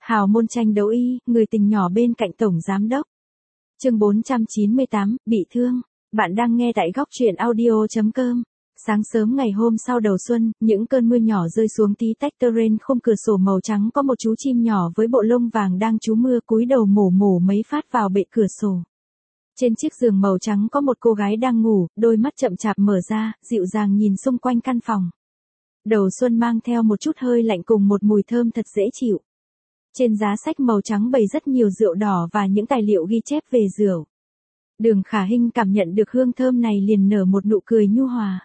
Hào môn tranh đấu y, người tình nhỏ bên cạnh tổng giám đốc. Chương 498, bị thương. Bạn đang nghe tại góc truyện audio.com. Sáng sớm ngày hôm sau đầu xuân, những cơn mưa nhỏ rơi xuống tí tách tơ rên khung cửa sổ màu trắng, có một chú chim nhỏ với bộ lông vàng đang trú mưa cúi đầu mổ mổ mấy phát vào bệ cửa sổ. Trên chiếc giường màu trắng có một cô gái đang ngủ, đôi mắt chậm chạp mở ra, dịu dàng nhìn xung quanh căn phòng. Đầu xuân mang theo một chút hơi lạnh cùng một mùi thơm thật dễ chịu. Trên giá sách màu trắng bày rất nhiều rượu đỏ và những tài liệu ghi chép về rượu. Đường Khả Hinh cảm nhận được hương thơm này liền nở một nụ cười nhu hòa.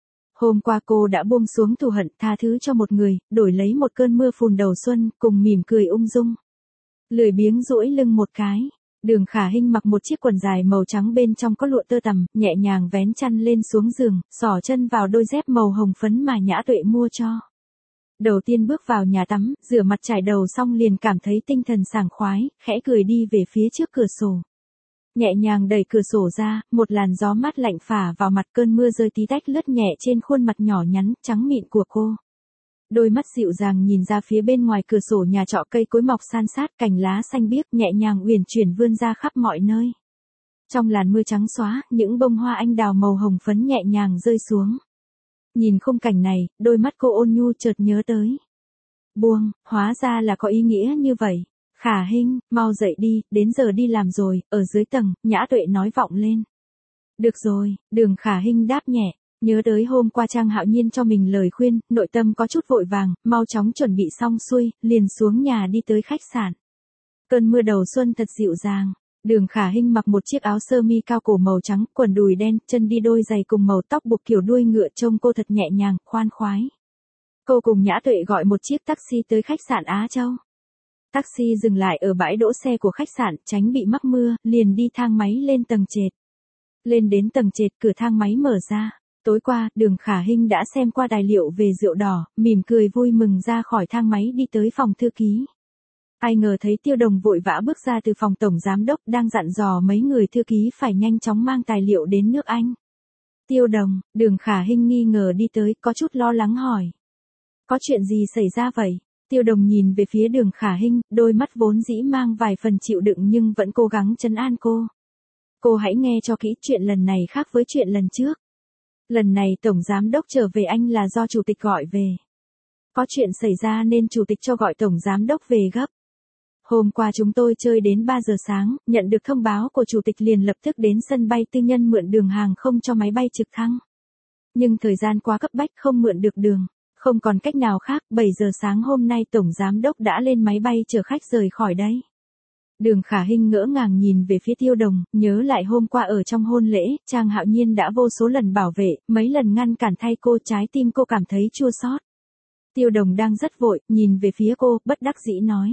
Hôm qua cô đã buông xuống thù hận, tha thứ cho một người, đổi lấy một cơn mưa phùn đầu xuân, cùng mỉm cười ung dung. Lười biếng duỗi lưng một cái. Đường Khả Hinh mặc một chiếc quần dài màu trắng bên trong có lụa tơ tằm, nhẹ nhàng vén chăn lên xuống giường, xỏ chân vào đôi dép màu hồng phấn mà Nhã Tuệ mua cho. Đầu tiên bước vào nhà tắm, rửa mặt trải đầu xong liền cảm thấy tinh thần sảng khoái, khẽ cười đi về phía trước cửa sổ. Nhẹ nhàng đẩy cửa sổ ra, một làn gió mát lạnh phả vào mặt, cơn mưa rơi tí tách lướt nhẹ trên khuôn mặt nhỏ nhắn, trắng mịn của cô. Đôi mắt dịu dàng nhìn ra phía bên ngoài cửa sổ nhà trọ, cây cối mọc san sát, cành lá xanh biếc nhẹ nhàng uyển chuyển vươn ra khắp mọi nơi. Trong làn mưa trắng xóa, những bông hoa anh đào màu hồng phấn nhẹ nhàng rơi xuống. Nhìn khung cảnh này, đôi mắt cô ôn nhu chợt nhớ tới. Buông, hóa ra là có ý nghĩa như vậy. Khả Hinh, mau dậy đi, đến giờ đi làm rồi. Ở dưới tầng, Nhã Tuệ nói vọng lên. Được rồi, Đường Khả Hinh đáp nhẹ. Nhớ tới hôm qua Trang Hạo Nhiên cho mình lời khuyên, nội tâm có chút vội vàng, mau chóng chuẩn bị xong xuôi, liền xuống nhà đi tới khách sạn. Cơn mưa đầu xuân thật dịu dàng. Đường Khả Hinh mặc một chiếc áo sơ mi cao cổ màu trắng, quần đùi đen, chân đi đôi giày cùng màu tóc buộc kiểu đuôi ngựa, trông cô thật nhẹ nhàng, khoan khoái. Cô cùng Nhã Tuệ gọi một chiếc taxi tới khách sạn Á Châu. Taxi dừng lại ở bãi đỗ xe của khách sạn, tránh bị mắc mưa, liền đi thang máy lên tầng trệt. Lên đến tầng trệt, cửa thang máy mở ra. Tối qua, Đường Khả Hinh đã xem qua tài liệu về rượu đỏ, mỉm cười vui mừng ra khỏi thang máy đi tới phòng thư ký. Ai ngờ thấy Tiêu Đồng vội vã bước ra từ phòng tổng giám đốc, đang dặn dò mấy người thư ký phải nhanh chóng mang tài liệu đến nước Anh. Tiêu Đồng, Đường Khả Hinh nghi ngờ đi tới, có chút lo lắng hỏi. Có chuyện gì xảy ra vậy? Tiêu Đồng nhìn về phía Đường Khả Hinh, đôi mắt vốn dĩ mang vài phần chịu đựng nhưng vẫn cố gắng trấn an cô. Cô hãy nghe cho kỹ, chuyện lần này khác với chuyện lần trước. Lần này tổng giám đốc trở về Anh là do chủ tịch gọi về. Có chuyện xảy ra nên chủ tịch cho gọi tổng giám đốc về gấp. Hôm qua chúng tôi chơi đến 3 giờ sáng, nhận được thông báo của chủ tịch liền lập tức đến sân bay tư nhân mượn đường hàng không cho máy bay trực thăng. Nhưng thời gian quá cấp bách, không mượn được đường. Không còn cách nào khác, 7 giờ sáng hôm nay tổng giám đốc đã lên máy bay chở khách rời khỏi đây. Đường Khả Hinh ngỡ ngàng nhìn về phía Tiêu Đồng, nhớ lại hôm qua ở trong hôn lễ, Trang Hạo Nhiên đã vô số lần bảo vệ, mấy lần ngăn cản thay cô, trái tim cô cảm thấy chua xót. Tiêu Đồng đang rất vội, nhìn về phía cô, bất đắc dĩ nói.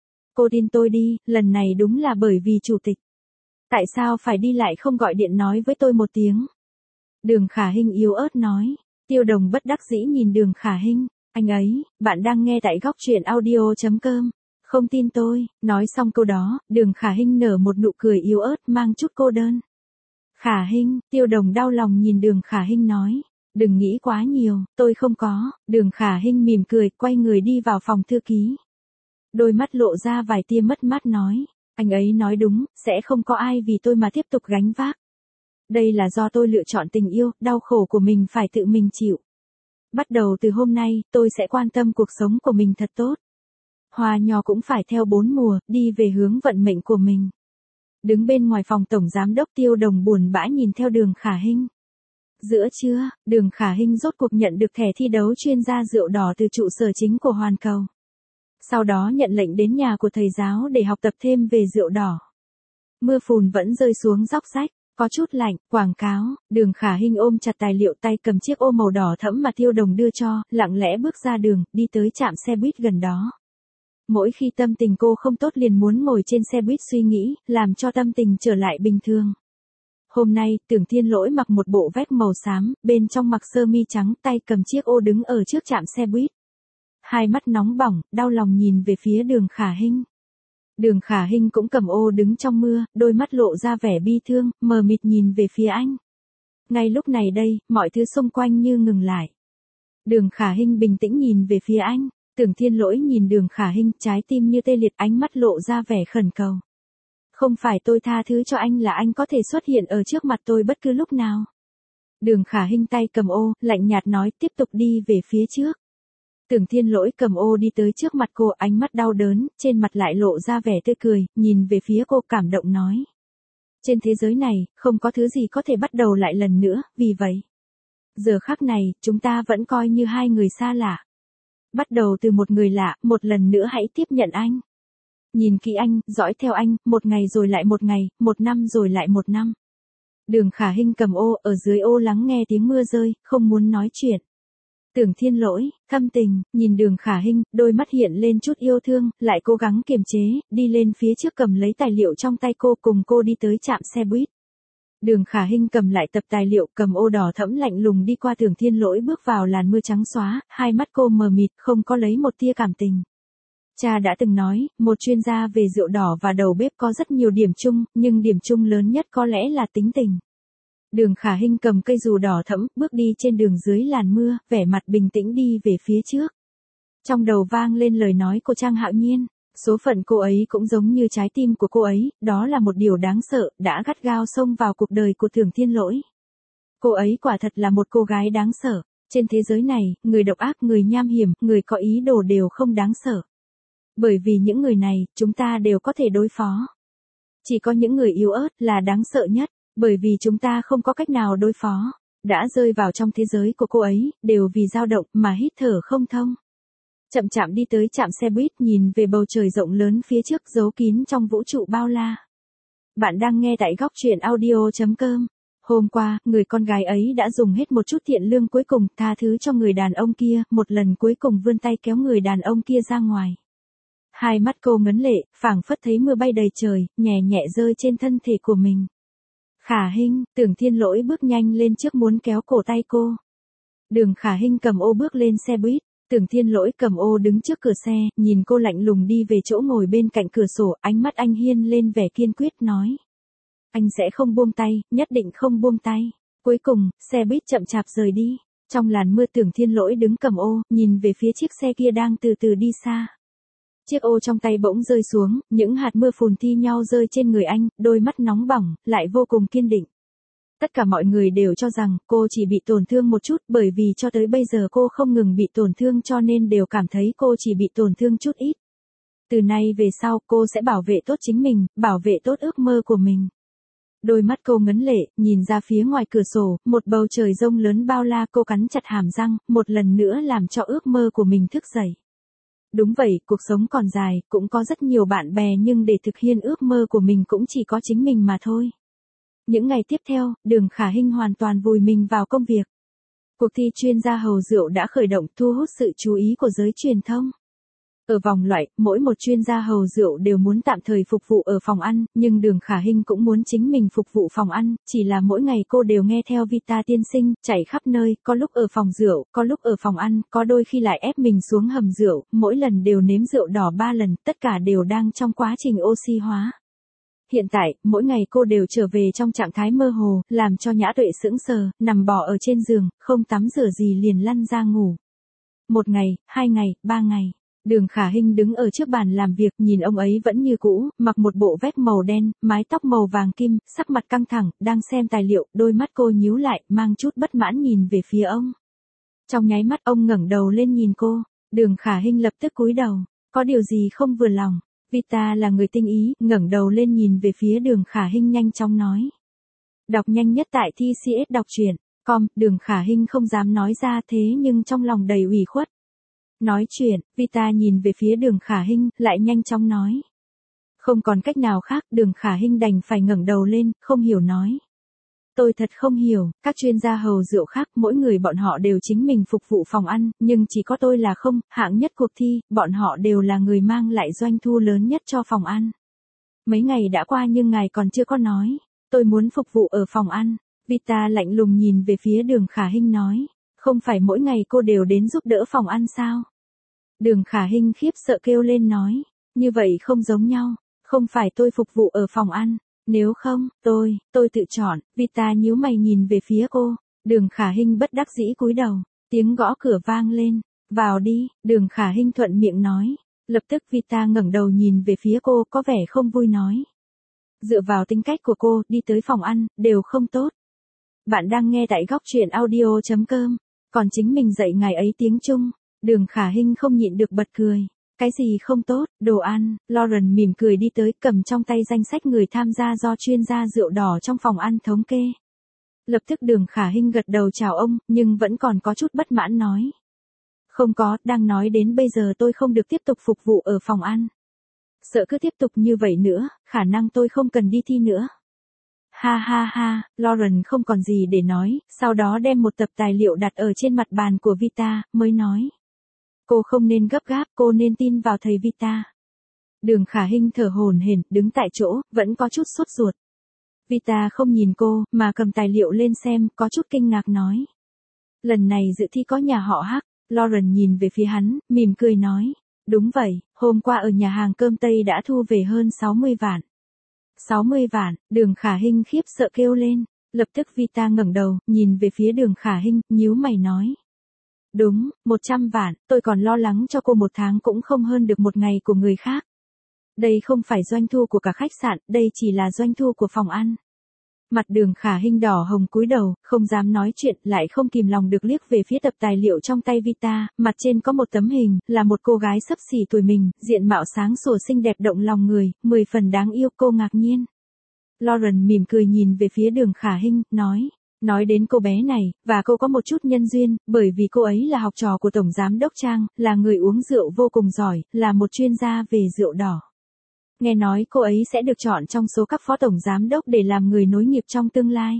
Cô tin tôi đi, lần này đúng là bởi vì chủ tịch. Tại sao phải đi lại không gọi điện nói với tôi một tiếng? Đường Khả Hinh yếu ớt nói. Tiêu Đồng bất đắc dĩ nhìn Đường Khả Hinh. Anh ấy, bạn đang nghe tại góc truyện audio.com. Không tin tôi. Nói xong câu đó, Đường Khả Hinh nở một nụ cười yếu ớt mang chút cô đơn. Khả Hinh, Tiêu Đồng đau lòng nhìn Đường Khả Hinh nói. Đừng nghĩ quá nhiều, tôi không có. Đường Khả Hinh mỉm cười, quay người đi vào phòng thư ký. Đôi mắt lộ ra vài tia mất mát nói. Anh ấy nói đúng, sẽ không có ai vì tôi mà tiếp tục gánh vác. Đây là do tôi lựa chọn tình yêu, đau khổ của mình phải tự mình chịu. Bắt đầu từ hôm nay, tôi sẽ quan tâm cuộc sống của mình thật tốt. Hoa nho cũng phải theo 4 mùa, đi về hướng vận mệnh của mình. Đứng bên ngoài phòng tổng giám đốc, Tiêu Đồng buồn bã nhìn theo Đường Khả Hinh. Giữa trưa, Đường Khả Hinh rốt cuộc nhận được thẻ thi đấu chuyên gia rượu đỏ từ trụ sở chính của Hoàn Cầu. Sau đó nhận lệnh đến nhà của thầy giáo để học tập thêm về rượu đỏ. Mưa phùn vẫn rơi xuống dốc sách. Có chút lạnh, quảng cáo, Đường Khả Hinh ôm chặt tài liệu, tay cầm chiếc ô màu đỏ thẫm mà Tiêu Đồng đưa cho, lặng lẽ bước ra đường, đi tới trạm xe buýt gần đó. Mỗi khi tâm tình cô không tốt liền muốn ngồi trên xe buýt suy nghĩ, làm cho tâm tình trở lại bình thường. Hôm nay, Tưởng Thiên Lỗi mặc một bộ vest màu xám, bên trong mặc sơ mi trắng, tay cầm chiếc ô đứng ở trước trạm xe buýt. Hai mắt nóng bỏng, đau lòng nhìn về phía Đường Khả Hinh. Đường Khả Hinh cũng cầm ô đứng trong mưa, đôi mắt lộ ra vẻ bi thương, mờ mịt nhìn về phía anh. Ngay lúc này đây, mọi thứ xung quanh như ngừng lại. Đường Khả Hinh bình tĩnh nhìn về phía anh. Tưởng Thiên Lỗi nhìn Đường Khả Hinh, trái tim như tê liệt, ánh mắt lộ ra vẻ khẩn cầu. Không phải tôi tha thứ cho anh là anh có thể xuất hiện ở trước mặt tôi bất cứ lúc nào. Đường Khả Hinh tay cầm ô, lạnh nhạt nói, tiếp tục đi về phía trước. Tưởng Thiên Lỗi cầm ô đi tới trước mặt cô, ánh mắt đau đớn, trên mặt lại lộ ra vẻ tươi cười, nhìn về phía cô cảm động nói. Trên thế giới này, không có thứ gì có thể bắt đầu lại lần nữa, vì vậy. Giờ khắc này, chúng ta vẫn coi như hai người xa lạ. Bắt đầu từ một người lạ, một lần nữa hãy tiếp nhận anh. Nhìn kỹ anh, dõi theo anh, một ngày rồi lại một ngày, một năm rồi lại một năm. Đường Khả Hinh cầm ô, ở dưới ô lắng nghe tiếng mưa rơi, không muốn nói chuyện. Tưởng Thiên Lỗi, thâm tình, nhìn Đường Khả Hinh, đôi mắt hiện lên chút yêu thương, lại cố gắng kiềm chế, đi lên phía trước cầm lấy tài liệu trong tay cô, cùng cô đi tới trạm xe buýt. Đường Khả Hinh cầm lại tập tài liệu, cầm ô đỏ thẫm lạnh lùng đi qua Tưởng Thiên Lỗi, bước vào làn mưa trắng xóa, hai mắt cô mờ mịt, không có lấy một tia cảm tình. Cha đã từng nói, một chuyên gia về rượu đỏ và đầu bếp có rất nhiều điểm chung, nhưng điểm chung lớn nhất có lẽ là tính tình. Đường Khả Hinh cầm cây dù đỏ thẫm, bước đi trên đường dưới làn mưa, vẻ mặt bình tĩnh đi về phía trước. Trong đầu vang lên lời nói của Trang Hạo Nhiên, số phận cô ấy cũng giống như trái tim của cô ấy, đó là một điều đáng sợ, đã gắt gao xông vào cuộc đời của Tưởng Thiên Lỗi. Cô ấy quả thật là một cô gái đáng sợ, trên thế giới này, người độc ác, người nham hiểm, người có ý đồ đều không đáng sợ. Bởi vì những người này, chúng ta đều có thể đối phó. Chỉ có những người yếu ớt là đáng sợ nhất, bởi vì chúng ta không có cách nào đối phó. Đã rơi vào trong thế giới của cô ấy, đều vì dao động mà hít thở không thông. Chậm chạm đi tới trạm xe buýt, nhìn về bầu trời rộng lớn phía trước giấu kín trong vũ trụ bao la. Bạn đang nghe tại góc truyện audio.com. Hôm qua, người con gái ấy đã dùng hết một chút thiện lương cuối cùng, tha thứ cho người đàn ông kia, một lần cuối cùng vươn tay kéo người đàn ông kia ra ngoài. Hai mắt cô ngấn lệ, phảng phất thấy mưa bay đầy trời, nhẹ nhẹ rơi trên thân thể của mình. Khả Hinh, Tưởng Thiên Lỗi bước nhanh lên trước muốn kéo cổ tay cô. Đường Khả Hinh cầm ô bước lên xe buýt, Tưởng Thiên Lỗi cầm ô đứng trước cửa xe, nhìn cô lạnh lùng đi về chỗ ngồi bên cạnh cửa sổ, ánh mắt anh hiên lên vẻ kiên quyết nói. Anh sẽ không buông tay, nhất định không buông tay. Cuối cùng, xe buýt chậm chạp rời đi. Trong làn mưa Tưởng Thiên Lỗi đứng cầm ô, nhìn về phía chiếc xe kia đang từ từ đi xa. Chiếc ô trong tay bỗng rơi xuống, những hạt mưa phùn thi nhau rơi trên người anh, đôi mắt nóng bỏng, lại vô cùng kiên định. Tất cả mọi người đều cho rằng cô chỉ bị tổn thương một chút, bởi vì cho tới bây giờ cô không ngừng bị tổn thương, cho nên đều cảm thấy cô chỉ bị tổn thương chút ít. Từ nay về sau cô sẽ bảo vệ tốt chính mình, bảo vệ tốt ước mơ của mình. Đôi mắt cô ngấn lệ, nhìn ra phía ngoài cửa sổ, một bầu trời rông lớn bao la, cô cắn chặt hàm răng, một lần nữa làm cho ước mơ của mình thức dậy. Đúng vậy, cuộc sống còn dài, cũng có rất nhiều bạn bè, nhưng để thực hiện ước mơ của mình cũng chỉ có chính mình mà thôi. Những ngày tiếp theo, Đường Khả Hinh hoàn toàn vùi mình vào công việc. Cuộc thi chuyên gia hầu rượu đã khởi động, thu hút sự chú ý của giới truyền thông. Ở vòng loại, mỗi một chuyên gia hầu rượu đều muốn tạm thời phục vụ ở phòng ăn, nhưng Đường Khả Hinh cũng muốn chính mình phục vụ phòng ăn, chỉ là mỗi ngày cô đều nghe theo Vita tiên sinh, chạy khắp nơi, có lúc ở phòng rượu, có lúc ở phòng ăn, có đôi khi lại ép mình xuống hầm rượu, mỗi lần đều nếm rượu đỏ 3 lần, tất cả đều đang trong quá trình oxy hóa. Hiện tại, mỗi ngày cô đều trở về trong trạng thái mơ hồ, làm cho Nhã Tuệ sững sờ, nằm bò ở trên giường, không tắm rửa gì liền lăn ra ngủ. 1 ngày, 2 ngày, 3 ngày. Đường Khả Hinh đứng ở trước bàn làm việc, nhìn ông ấy vẫn như cũ, mặc một bộ vest màu đen, mái tóc màu vàng kim, sắc mặt căng thẳng, đang xem tài liệu, đôi mắt cô nhíu lại, mang chút bất mãn nhìn về phía ông. Trong nháy mắt ông ngẩng đầu lên nhìn cô, Đường Khả Hinh lập tức cúi đầu, có điều gì không vừa lòng. Vita là người tinh ý, ngẩng đầu lên nhìn về phía Đường Khả Hinh nhanh chóng nói. Đọc nhanh nhất tại TCS đọc truyện, com, Đường Khả Hinh không dám nói ra thế nhưng trong lòng đầy ủy khuất. Nói chuyện, Vita nhìn về phía Đường Khả Hinh, lại nhanh chóng nói. Không còn cách nào khác, Đường Khả Hinh đành phải ngẩng đầu lên, không hiểu nói. Tôi thật không hiểu, các chuyên gia hầu rượu khác, mỗi người bọn họ đều chính mình phục vụ phòng ăn, nhưng chỉ có tôi là không, hạng nhất cuộc thi, bọn họ đều là người mang lại doanh thu lớn nhất cho phòng ăn. Mấy ngày đã qua nhưng ngài còn chưa có nói, tôi muốn phục vụ ở phòng ăn. Vita lạnh lùng nhìn về phía Đường Khả Hinh nói. Không phải mỗi ngày cô đều đến giúp đỡ phòng ăn sao? Đường Khả Hinh khiếp sợ kêu lên nói, như vậy không giống nhau, không phải tôi phục vụ ở phòng ăn, nếu không, tôi tự chọn. Vita nhíu mày nhìn về phía cô, Đường Khả Hinh bất đắc dĩ cúi đầu, tiếng gõ cửa vang lên, Vào đi, Đường Khả Hinh thuận miệng nói. Lập tức Vita ngẩng đầu nhìn về phía cô, có vẻ không vui nói. Dựa vào tính cách của cô, đi tới phòng ăn, đều không tốt. Bạn đang nghe tại góc truyện audio.com. Còn chính mình dạy ngài ấy tiếng Trung. Đường Khả Hinh không nhịn được bật cười. Cái gì không tốt, đồ ăn. Lauren mỉm cười đi tới, cầm trong tay danh sách người tham gia do chuyên gia rượu đỏ trong phòng ăn thống kê. Lập tức Đường Khả Hinh gật đầu chào ông, nhưng vẫn còn có chút bất mãn nói. Không có, đang nói đến bây giờ tôi không được tiếp tục phục vụ ở phòng ăn. Sợ cứ tiếp tục như vậy nữa, khả năng tôi không cần đi thi nữa. Ha ha ha, Lauren không còn gì để nói, sau đó đem một tập tài liệu đặt ở trên mặt bàn của Vita, mới nói. Cô không nên gấp gáp, cô nên tin vào thầy Vita. Đường Khả Hinh thở hổn hển, đứng tại chỗ, vẫn có chút sốt ruột. Vita không nhìn cô, mà cầm tài liệu lên xem, có chút kinh ngạc nói. Lần này dự thi có nhà họ Hắc. Lauren nhìn về phía hắn, mỉm cười nói. Đúng vậy, hôm qua ở nhà hàng cơm Tây đã thu về hơn 60 vạn. 60 vạn, Đường Khả Hinh khiếp sợ kêu lên. Lập tức Vita ngẩng đầu, nhìn về phía Đường Khả Hinh, nhíu mày nói. Đúng, 100 vạn, tôi còn lo lắng cho cô một tháng cũng không hơn được một ngày của người khác. Đây không phải doanh thu của cả khách sạn, đây chỉ là doanh thu của phòng ăn. Mặt Đường Khả Hinh đỏ hồng cúi đầu, không dám nói chuyện, lại không kìm lòng được liếc về phía tập tài liệu trong tay Vita, mặt trên có một tấm hình, là một cô gái xấp xỉ tuổi mình, diện mạo sáng sủa xinh đẹp động lòng người, 10 phần đáng yêu. Cô ngạc nhiên. Lauren mỉm cười nhìn về phía Đường Khả Hinh, nói đến cô bé này, và cô có một chút nhân duyên, bởi vì cô ấy là học trò của Tổng Giám Đốc Trang, là người uống rượu vô cùng giỏi, là một chuyên gia về rượu đỏ. Nghe nói cô ấy sẽ được chọn trong số các phó tổng giám đốc để làm người nối nghiệp trong tương lai.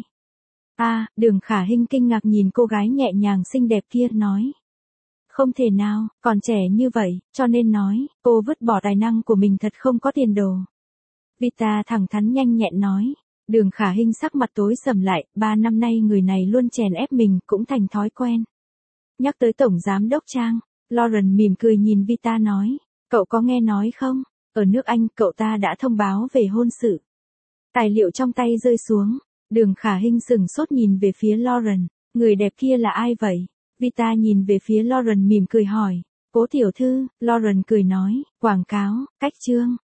Đường Khả Hinh kinh ngạc nhìn cô gái nhẹ nhàng xinh đẹp kia, nói. Không thể nào, còn trẻ như vậy, cho nên nói, cô vứt bỏ tài năng của mình thật không có tiền đồ. Vita thẳng thắn nhanh nhẹn nói. Đường Khả Hinh sắc mặt tối sầm lại, 3 năm nay người này luôn chèn ép mình, cũng thành thói quen. Nhắc tới Tổng Giám Đốc Trang, Lauren mỉm cười nhìn Vita nói. Cậu có nghe nói không? Ở nước Anh, cậu ta đã thông báo về hôn sự. Tài liệu trong tay rơi xuống. Đường Khả Hinh sửng sốt nhìn về phía Lauren. Người đẹp kia là ai vậy? Vita nhìn về phía Lauren mỉm cười hỏi. Cố tiểu thư, Lauren cười nói. Quảng cáo, cách chương.